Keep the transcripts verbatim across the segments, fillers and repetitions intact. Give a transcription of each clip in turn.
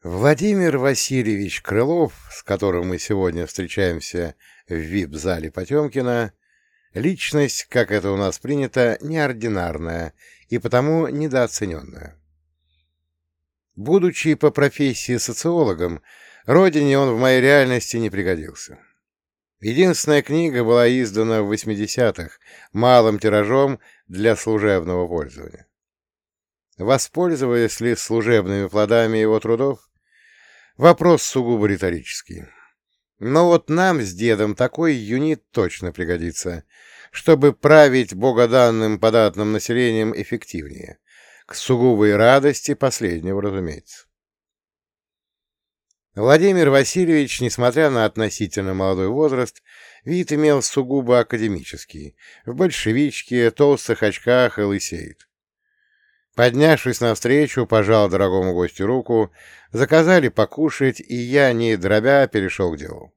Владимир Васильевич Крылов, с которым мы сегодня встречаемся в вип-зале Потемкина, личность, как это у нас принято, неординарная и потому недооцененная. Будучи по профессии социологом, родине он в моей реальности не пригодился. Единственная книга была издана в восьмидесятых малым тиражом для служебного пользования. Воспользовались ли служебными плодами его трудов? Вопрос сугубо риторический. Но вот нам с дедом такой юнит точно пригодится, чтобы править богоданным податным населением эффективнее, к сугубой радости последнего, разумеется. Владимир Васильевич, несмотря на относительно молодой возраст, вид имел сугубо академический, в большевичке, толстых очках и лысеет. Поднявшись навстречу, пожал дорогому гостю руку, заказали покушать, и я, не дробя, перешел к делу.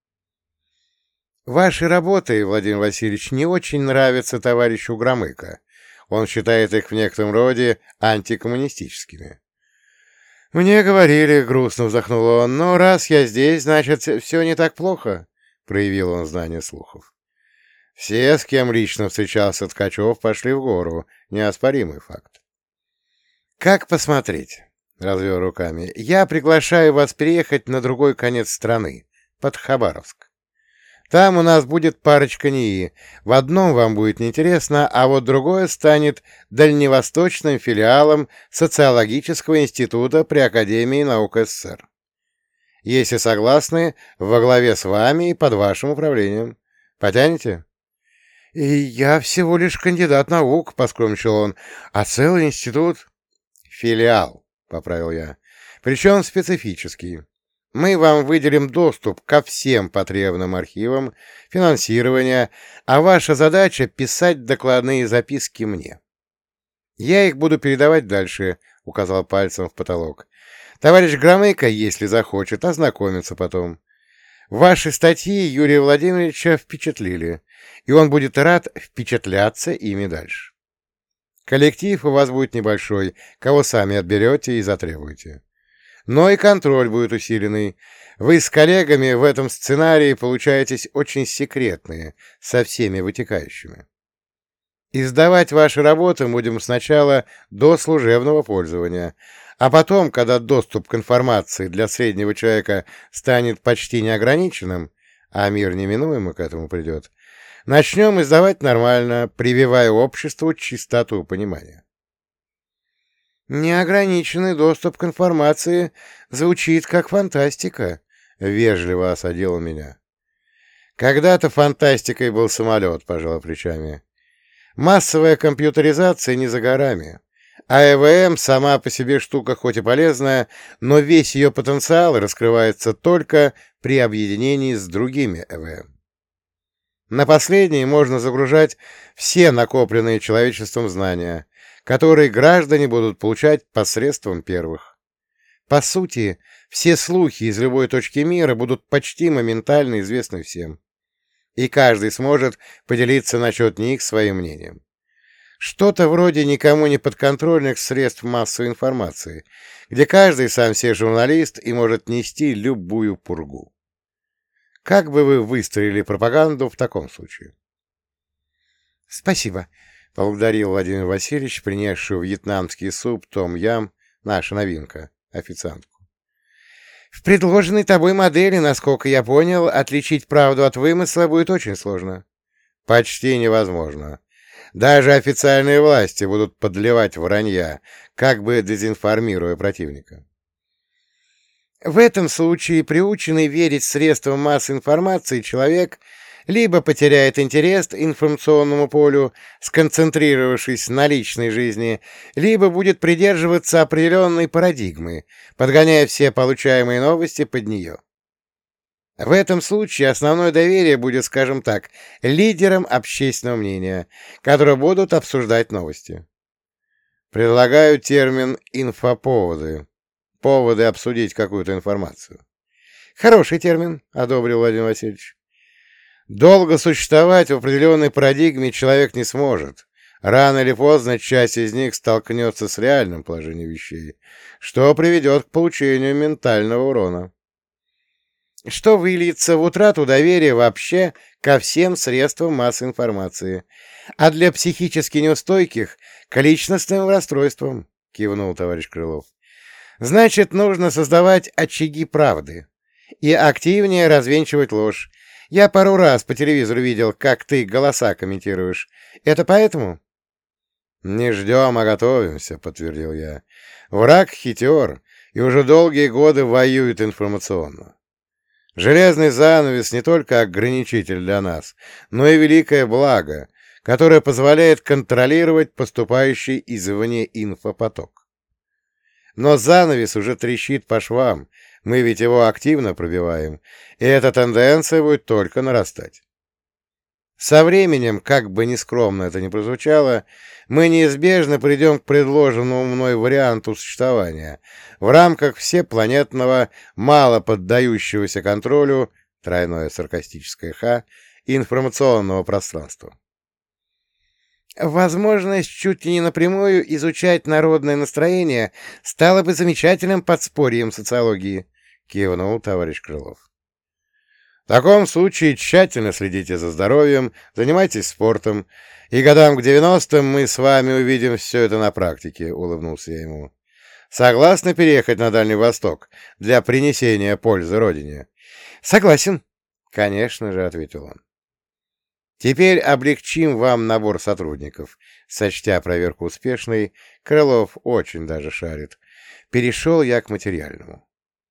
Ваши работы, Владимир Васильевич, не очень нравятся товарищу Громыко. Он считает их в некотором роде антикоммунистическими. Мне говорили, грустно вздохнул он, но раз я здесь, значит, все не так плохо, проявил он знание слухов. Все, с кем лично встречался Ткачев, пошли в гору, неоспоримый факт. «Как посмотреть?» — развел руками. «Я приглашаю вас переехать на другой конец страны, под Хабаровск. Там у нас будет парочка НИИ. В одном вам будет неинтересно, а вот другое станет дальневосточным филиалом Социологического института при Академии наук СССР. Если согласны, во главе с вами и под вашим управлением. Потянете?» «И я всего лишь кандидат наук», — поскромничал он, — «а целый институт...» «Филиал», — поправил я, — «причем специфический. Мы вам выделим доступ ко всем потребным архивам, финансирование, а ваша задача — писать докладные записки мне. Я их буду передавать дальше», — указал пальцем в потолок. «Товарищ Громыко, если захочет, ознакомится потом. Ваши статьи Юрия Владимировича впечатлили, и он будет рад впечатляться ими дальше. Коллектив у вас будет небольшой, кого сами отберете и затребуете. Но и контроль будет усиленный. Вы с коллегами в этом сценарии получаетесь очень секретные, со всеми вытекающими. Издавать ваши работы будем сначала до служебного пользования, а потом, когда доступ к информации для среднего человека станет почти неограниченным, а мир неминуемо к этому придет, начнем издавать нормально, прививая обществу чистоту понимания. «Неограниченный доступ к информации звучит как фантастика», — вежливо осадил он меня. «Когда-то фантастикой был самолет», — пожал плечами. «Массовая компьютеризация не за горами, а ЭВМ сама по себе штука хоть и полезная, но весь ее потенциал раскрывается только при объединении с другими ЭВМ. На последние можно загружать все накопленные человечеством знания, которые граждане будут получать посредством первых. По сути, все слухи из любой точки мира будут почти моментально известны всем, и каждый сможет поделиться насчет них своим мнением. Что-то вроде никому не подконтрольных средств массовой информации, где каждый сам себе журналист и может нести любую пургу. Как бы вы выстроили пропаганду в таком случае?» «Спасибо», — поблагодарил Владимир Васильевич, принесшую вьетнамский суп том-ям, наша новинка, официантку. «В предложенной тобой модели, насколько я понял, отличить правду от вымысла будет очень сложно». «Почти невозможно. Даже официальные власти будут подливать вранья, как бы дезинформируя противника. В этом случае приученный верить средствам массовой информации человек либо потеряет интерес к информационному полю, сконцентрировавшись на личной жизни, либо будет придерживаться определенной парадигмы, подгоняя все получаемые новости под нее. В этом случае основное доверие будет, скажем так, лидерам общественного мнения, которые будут обсуждать новости. Предлагаю термин «инфоповоды». Поводы обсудить какую-то информацию. «Хороший термин», — одобрил Владимир Васильевич. «Долго существовать в определенной парадигме человек не сможет, Рано или поздно часть из них столкнется с реальным положением вещей, что приведет к получению ментального урона, что выльется в утрату доверия вообще ко всем средствам массовой информации, а для психически неустойких — к личностным расстройствам, — кивнул товарищ Крылов. Значит, нужно создавать очаги правды и активнее развенчивать ложь. Я пару раз по телевизору видел, как ты голоса комментируешь. Это поэтому? «Не ждем, а готовимся», — подтвердил я. «Враг хитер и уже долгие годы воюет информационно. Железный занавес не только ограничитель для нас, но и великое благо, которое позволяет контролировать поступающий извне инфопоток. Но занавес уже трещит по швам, мы ведь его активно пробиваем, и эта тенденция будет только нарастать. Со временем, как бы нескромно это ни прозвучало, мы неизбежно придем к предложенному мной варианту существования в рамках всепланетного, мало поддающегося контролю, тройное саркастическое «х», информационного пространства. Возможность чуть ли не напрямую изучать народное настроение стала бы замечательным подспорьем социологии, — кивнул товарищ Крылов. В таком случае тщательно следите за здоровьем, занимайтесь спортом, и годам к девяностым мы с вами увидим все это на практике, — улыбнулся я ему. Согласны переехать на Дальний Восток для принесения пользы Родине? — Согласен, — конечно же, — ответил он. Теперь облегчим вам набор сотрудников. Сочтя проверку успешной, Крылов очень даже шарит. Перешел я к материальному.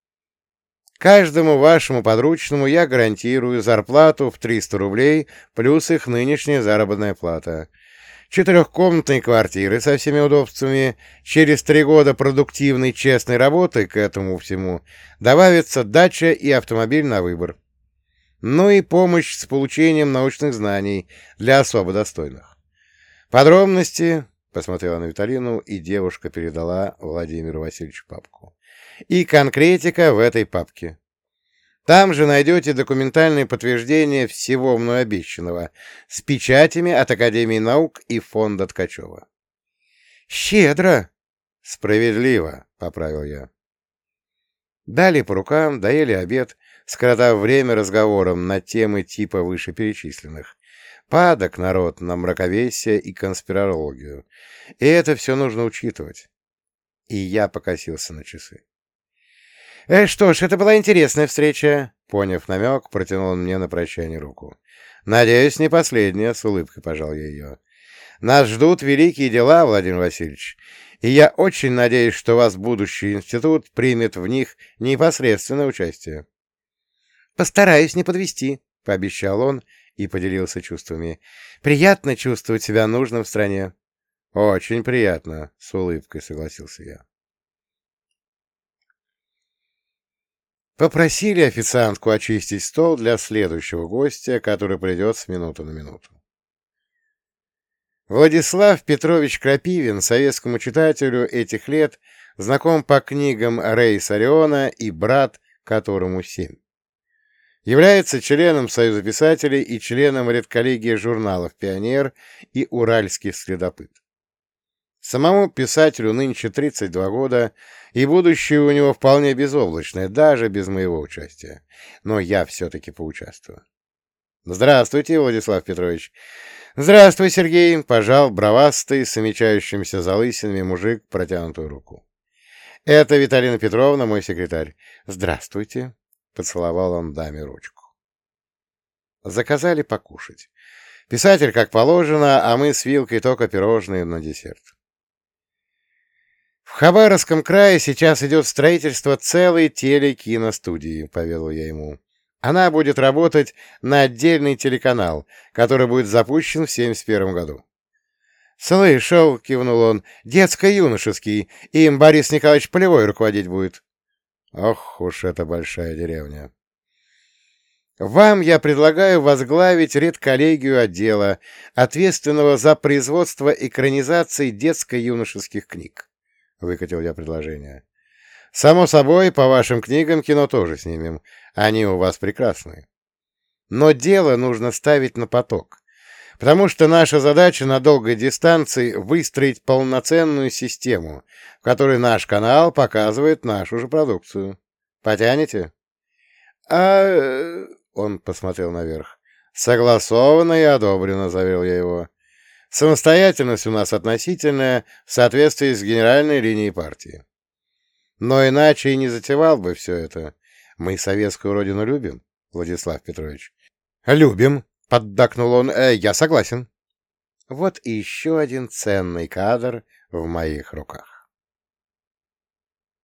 Каждому вашему подручному я гарантирую зарплату в триста рублей плюс их нынешняя заработная плата. Четырехкомнатные квартиры со всеми удобствами. Через три года продуктивной честной работы к этому всему добавится дача и автомобиль на выбор. Ну и помощь с получением научных знаний для особо достойных. Подробности, — посмотрела на Виталину, и девушка передала Владимиру Васильевичу папку, — и конкретика в этой папке. Там же найдете документальные подтверждения всего мной обещанного с печатями от Академии наук и фонда Ткачева. — Щедро! — Справедливо, — поправил я. Дали по рукам, доели обед, скоротав время разговором на темы типа вышеперечисленных. Падок народ на мраковесие и конспирологию. И это все нужно учитывать. И я покосился на часы. «Э, что ж, это была интересная встреча», — поняв намек, протянул он мне на прощание руку. «Надеюсь, не последняя», — с улыбкой пожал я ее. «Нас ждут великие дела, Владимир Васильевич, и я очень надеюсь, что вас будущий институт примет в них непосредственное участие». «Постараюсь не подвести», — пообещал он и поделился чувствами. «Приятно чувствовать себя нужным в стране». «Очень приятно», — с улыбкой согласился я. Попросили официантку очистить стол для следующего гостя, который придет с минуты на минуту. Владислав Петрович Крапивин, советскому читателю этих лет, знаком по книгам Рейс Ориона и «Брат, которому семь». Является членом Союза писателей и членом редколлегии журналов «Пионер» и «Уральский следопыт». Самому писателю нынче тридцать два года, и будущее у него вполне безоблачное, даже без моего участия. Но я все-таки поучаствую. «Здравствуйте, Владислав Петрович!» «Здравствуй, Сергей!» — пожал бровастый, с намечающимися залысинами мужик протянутую руку. «Это Виталина Петровна, мой секретарь. Здравствуйте!» — поцеловал он даме ручку. Заказали покушать. Писатель, как положено, а мы с Вилкой только пирожные на десерт. В Хабаровском крае сейчас идет строительство целой телекиностудии, — поведал я ему. Она будет работать на отдельный телеканал, который будет запущен в семьдесят первом году. — Слышал, — кивнул он, — детско-юношеский, им Борис Николаевич Полевой руководить будет. Ох уж эта большая деревня. Вам я предлагаю возглавить редколлегию отдела, ответственного за производство экранизаций детско-юношеских книг. Выкатил я предложение. Само собой, по вашим книгам кино тоже снимем. Они у вас прекрасные. Но дело нужно ставить на поток. Потому что наша задача на долгой дистанции — выстроить полноценную систему, в которой наш канал показывает нашу же продукцию. Потянете? А... Он посмотрел наверх. Согласовано и одобрено, заверил я его. Самостоятельность у нас относительная в соответствии с генеральной линией партии. Но иначе и не затевал бы все это. Мы советскую родину любим, Владислав Петрович. Любим, поддакнул он. Э, я согласен. Вот и еще один ценный кадр в моих руках.